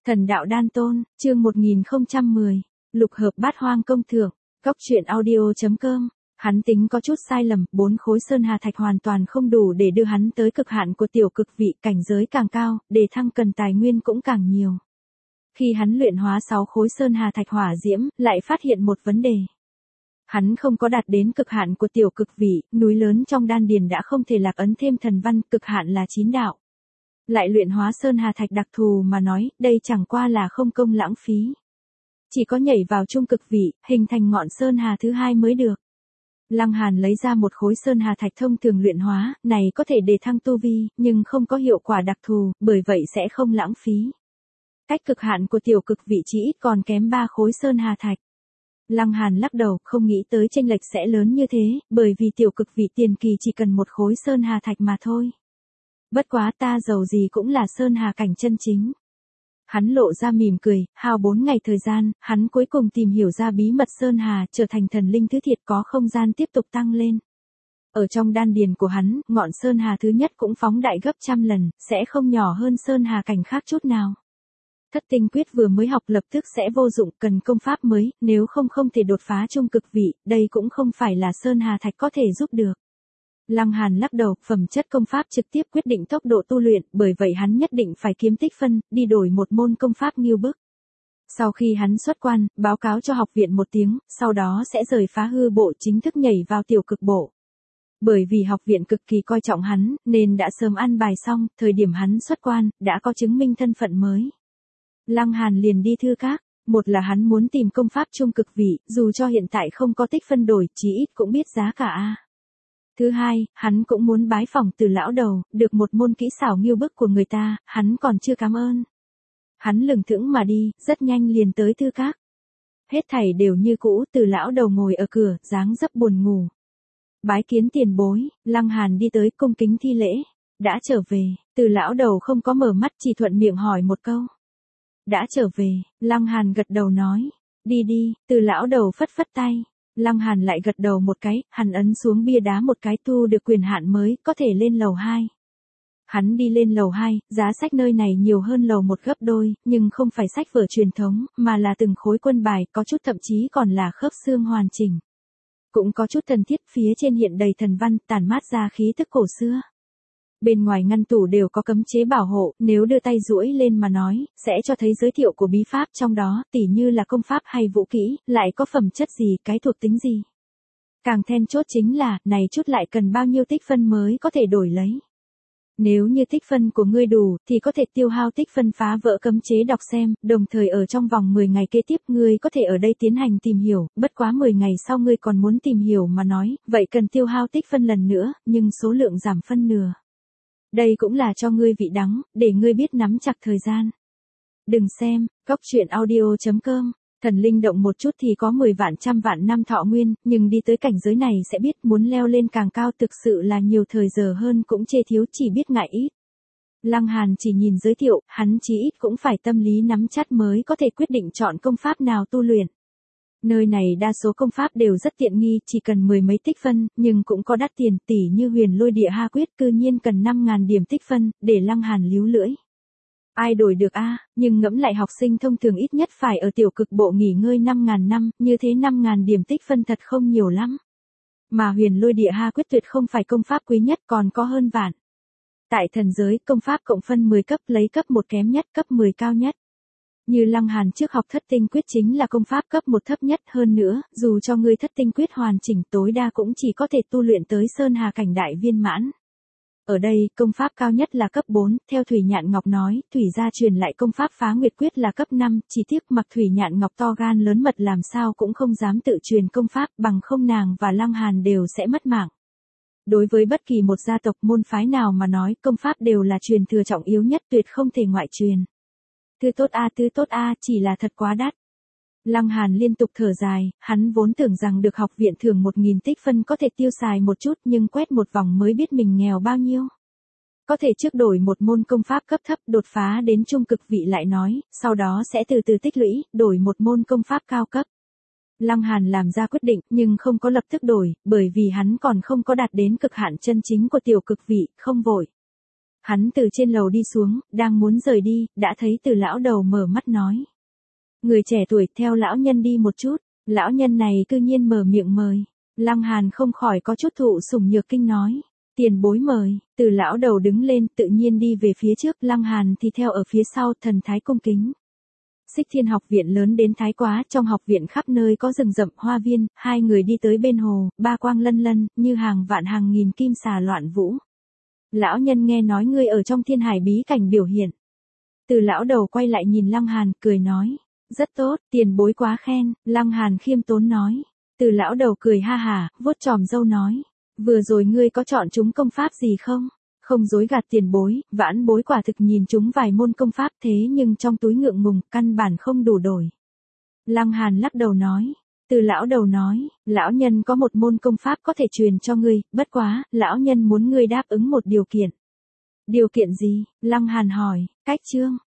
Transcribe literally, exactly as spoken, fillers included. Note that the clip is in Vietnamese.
Thần đạo đan tôn, chương một nghìn không trăm mười, lục hợp bát hoang công thượng, góc truyện audio.com. Hắn tính có chút sai lầm, bốn khối sơn hà thạch hoàn toàn không đủ để đưa hắn tới cực hạn của tiểu cực vị, cảnh giới càng cao, để thăng cần tài nguyên cũng càng nhiều. Khi hắn luyện hóa sáu khối sơn hà thạch hỏa diễm, lại phát hiện một vấn đề. Hắn không có đạt đến cực hạn của tiểu cực vị, núi lớn trong đan điền đã không thể lạc ấn thêm thần văn, cực hạn là chín đạo. Lại luyện hóa sơn hà thạch đặc thù mà nói, đây chẳng qua là không công lãng phí. Chỉ có nhảy vào trung cực vị, hình thành ngọn sơn hà thứ hai mới được. Lăng Hàn lấy ra một khối sơn hà thạch thông thường luyện hóa, này có thể đề thăng tu vi, nhưng không có hiệu quả đặc thù, bởi vậy sẽ không lãng phí. Cách cực hạn của tiểu cực vị chỉ ít còn kém ba khối sơn hà thạch. Lăng Hàn lắc đầu, không nghĩ tới chênh lệch sẽ lớn như thế, bởi vì tiểu cực vị tiền kỳ chỉ cần một khối sơn hà thạch mà thôi. Bất quá ta dầu gì cũng là sơn hà cảnh chân chính. Hắn lộ ra mỉm cười, hao bốn ngày thời gian, hắn cuối cùng tìm hiểu ra bí mật sơn hà, trở thành thần linh thứ thiệt có không gian tiếp tục tăng lên. Ở trong đan điền của hắn, ngọn sơn hà thứ nhất cũng phóng đại gấp trăm lần, sẽ không nhỏ hơn sơn hà cảnh khác chút nào. Thất tinh quyết vừa mới học lập tức sẽ vô dụng, cần công pháp mới, nếu không không thể đột phá trung cực vị, đây cũng không phải là sơn hà thạch có thể giúp được. Lăng Hàn lắc đầu, phẩm chất công pháp trực tiếp quyết định tốc độ tu luyện, bởi vậy hắn nhất định phải kiếm tích phân, đi đổi một môn công pháp nghiêu bức. Sau khi hắn xuất quan, báo cáo cho học viện một tiếng, sau đó sẽ rời phá hư bộ chính thức nhảy vào tiểu cực bộ. Bởi vì học viện cực kỳ coi trọng hắn, nên đã sớm ăn bài xong, thời điểm hắn xuất quan, đã có chứng minh thân phận mới. Lăng Hàn liền đi thư các, một là hắn muốn tìm công pháp trung cực vị, dù cho hiện tại không có tích phân đổi, chí ít cũng biết giá cả a. Thứ hai, hắn cũng muốn bái phỏng từ lão đầu, được một môn kỹ xảo nghiêu bức của người ta, hắn còn chưa cảm ơn. Hắn lừng thững mà đi, rất nhanh liền tới thư các. Hết thảy đều như cũ, từ lão đầu ngồi ở cửa, dáng dấp buồn ngủ. Bái kiến tiền bối, Lăng Hàn đi tới cung kính thi lễ. Đã trở về, từ lão đầu không có mở mắt, chỉ thuận miệng hỏi một câu. Đã trở về, Lăng Hàn gật đầu nói. Đi đi, từ lão đầu phất phất tay. Lăng Hàn lại gật đầu một cái, hắn ấn xuống bia đá một cái, tu được quyền hạn mới, có thể lên lầu hai. Hắn đi lên lầu hai, giá sách nơi này nhiều hơn lầu một gấp đôi, nhưng không phải sách vở truyền thống, mà là từng khối quân bài, có chút thậm chí còn là khớp xương hoàn chỉnh. Cũng có chút thần thiết, phía trên hiện đầy thần văn, tản mát ra khí tức cổ xưa. Bên ngoài ngăn tủ đều có cấm chế bảo hộ, nếu đưa tay duỗi lên mà nói, sẽ cho thấy giới thiệu của bí pháp trong đó, tỉ như là công pháp hay vũ kỹ, lại có phẩm chất gì, cái thuộc tính gì. Càng then chốt chính là, này chút lại cần bao nhiêu tích phân mới có thể đổi lấy. Nếu như tích phân của ngươi đủ, thì có thể tiêu hao tích phân phá vỡ cấm chế đọc xem, đồng thời ở trong vòng mười ngày kế tiếp ngươi có thể ở đây tiến hành tìm hiểu, bất quá mười ngày sau ngươi còn muốn tìm hiểu mà nói, vậy cần tiêu hao tích phân lần nữa, nhưng số lượng giảm phân nửa. Đây cũng là cho ngươi vị đắng, để ngươi biết nắm chặt thời gian. Đừng xem, góc truyện audio.com, thần linh động một chút thì có mười vạn trăm vạn năm thọ nguyên, nhưng đi tới cảnh giới này sẽ biết muốn leo lên càng cao thực sự là nhiều thời giờ hơn cũng chê thiếu chỉ biết ngại ít. Lăng Hàn chỉ nhìn giới thiệu, hắn chí ít cũng phải tâm lý nắm chắc mới có thể quyết định chọn công pháp nào tu luyện. Nơi này đa số công pháp đều rất tiện nghi, chỉ cần mười mấy tích phân, nhưng cũng có đắt tiền, tỉ như huyền lôi địa ha quyết cư nhiên cần năm ngàn điểm tích phân, để Lăng Hàn líu lưỡi. Ai đổi được a, nhưng ngẫm lại học sinh thông thường ít nhất phải ở tiểu cực bộ nghỉ ngơi năm ngàn năm, như thế năm ngàn điểm tích phân thật không nhiều lắm. Mà huyền lôi địa ha quyết tuyệt không phải công pháp quý nhất, còn có hơn vạn. Tại thần giới, công pháp cộng phân mười cấp, lấy cấp một kém nhất, cấp mười cao nhất. Như Lăng Hàn trước học thất tinh quyết chính là công pháp cấp một thấp nhất, hơn nữa, dù cho ngươi thất tinh quyết hoàn chỉnh tối đa cũng chỉ có thể tu luyện tới sơn hà cảnh đại viên mãn. Ở đây, công pháp cao nhất là cấp bốn, theo Thủy Nhạn Ngọc nói, Thủy gia truyền lại công pháp phá nguyệt quyết là cấp năm, chỉ tiếc mặc Thủy Nhạn Ngọc to gan lớn mật làm sao cũng không dám tự truyền công pháp, bằng không nàng và Lăng Hàn đều sẽ mất mạng. Đối với bất kỳ một gia tộc môn phái nào mà nói, công pháp đều là truyền thừa trọng yếu nhất, tuyệt không thể ngoại truyền. Thứ tốt a, thứ tốt a, chỉ là thật quá đắt. Lăng Hàn liên tục thở dài, hắn vốn tưởng rằng được học viện thưởng một nghìn tích phân có thể tiêu xài một chút, nhưng quét một vòng mới biết mình nghèo bao nhiêu. Có thể trước đổi một môn công pháp cấp thấp, đột phá đến trung cực vị lại nói, sau đó sẽ từ từ tích lũy, đổi một môn công pháp cao cấp. Lăng Hàn làm ra quyết định, nhưng không có lập tức đổi, bởi vì hắn còn không có đạt đến cực hạn chân chính của tiểu cực vị, không vội. Hắn từ trên lầu đi xuống, đang muốn rời đi, đã thấy Từ lão đầu mở mắt nói. Người trẻ tuổi, theo lão nhân đi một chút. Lão nhân này cư nhiên mở miệng mời. Lăng Hàn không khỏi có chút thụ sủng nhược kinh nói. Tiền bối mời. Từ lão đầu đứng lên, tự nhiên đi về phía trước, Lăng Hàn thì theo ở phía sau, thần thái cung kính. Xích Thiên học viện lớn đến thái quá, trong học viện khắp nơi có rừng rậm hoa viên, hai người đi tới bên hồ, ba quang lân lân, như hàng vạn hàng nghìn kim xà loạn vũ. Lão nhân nghe nói ngươi ở trong thiên hải bí cảnh biểu hiện. Từ lão đầu quay lại nhìn Lăng Hàn, cười nói. Rất tốt, tiền bối quá khen, Lăng Hàn khiêm tốn nói. Từ lão đầu cười ha hả, vuốt chòm râu nói. Vừa rồi ngươi có chọn chúng công pháp gì không? Không dối gạt tiền bối, vãn bối quả thực nhìn chúng vài môn công pháp thế nhưng trong túi ngượng ngùng, căn bản không đủ đổi. Lăng Hàn lắc đầu nói. Từ lão đầu nói, lão nhân có một môn công pháp có thể truyền cho ngươi, bất quá, lão nhân muốn ngươi đáp ứng một điều kiện. Điều kiện gì? Lăng Hàn hỏi, cách chương.